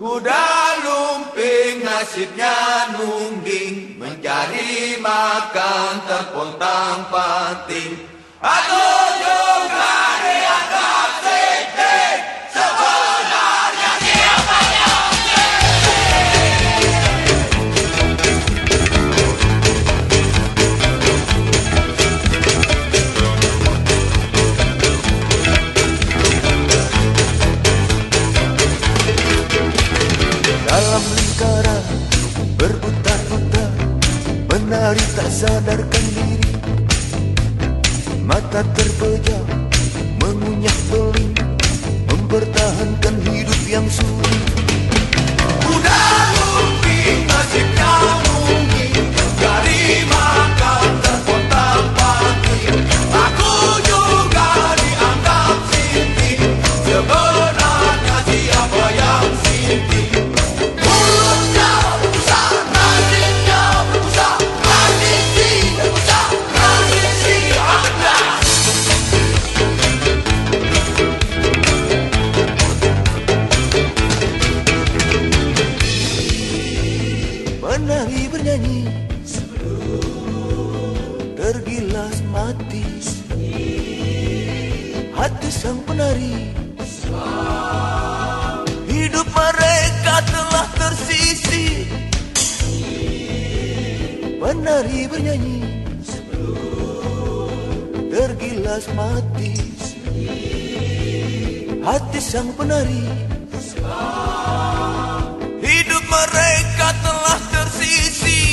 Kuda lumping nasibnya nungging, mencari makan terpontang-panting. Aku juga dianggap sinting, sebenarnya siapa yang dalam lingkaran berputar-putar, menari tak sadarkan diri. Mata terpejam, mengunyah beling, mempertahankan hidup yang sulit. Kuda lumping nasibnya nungging, mencari makan terpontang-panting. Aku juga dianggap sinting, sebenarnya siapa yang sinting? Menari bernyanyi tergilas mati, hati sang penari, hidup mereka telah tersisih. Menari bernyanyi tergilas mati, hati sang penari, hidup mereka telah tersisih.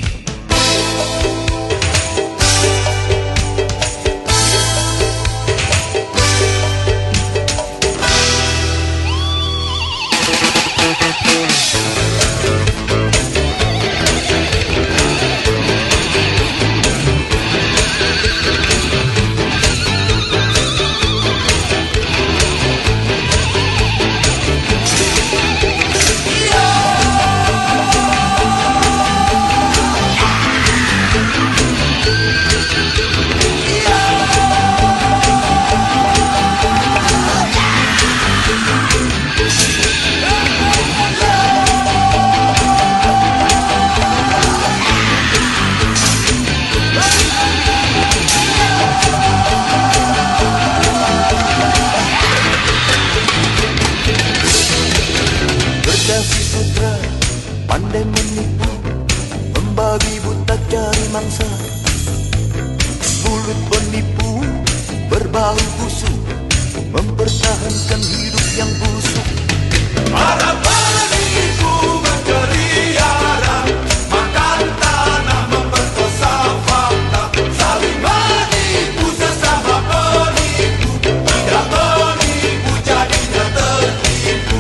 Pandai menipu, membagi buta cari mangsa. Mulut penipu, berbau busuk, mempertahankan hidup yang busuk. Para penipu berkeliaran, makan tanah, memperkosa fakta, saling menipu sesama penipu. Tidak menipu jadinya tertipu.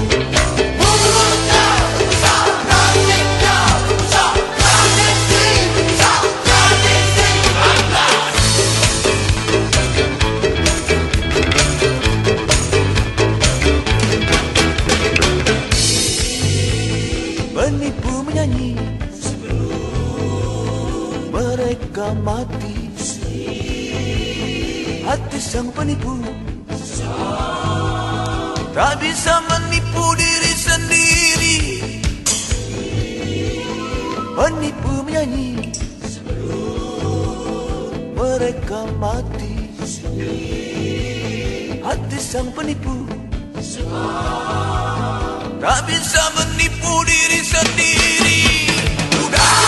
Penipu menyanyi sebelum mereka mati, hati sang penipu tak bisa menipu diri sendiri. Penipu menyanyi sebelum mereka mati, hati sang penipu tak bisa menipu diri sendiri. Sudah